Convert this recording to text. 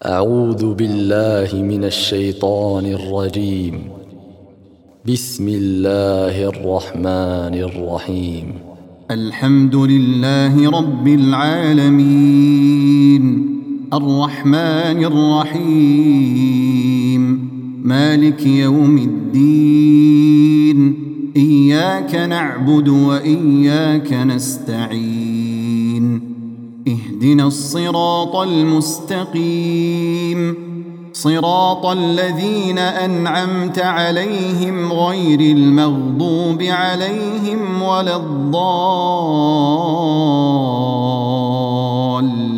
أعوذ بالله من الشيطان الرجيم. بسم الله الرحمن الرحيم. الحمد لله رب العالمين، الرحمن الرحيم، مالك يوم الدين، إياك نعبد وإياك نستعين، اهدنا الصراط المستقيم، صراط الذين أنعمت عليهم غير المغضوب عليهم ولا الضالين.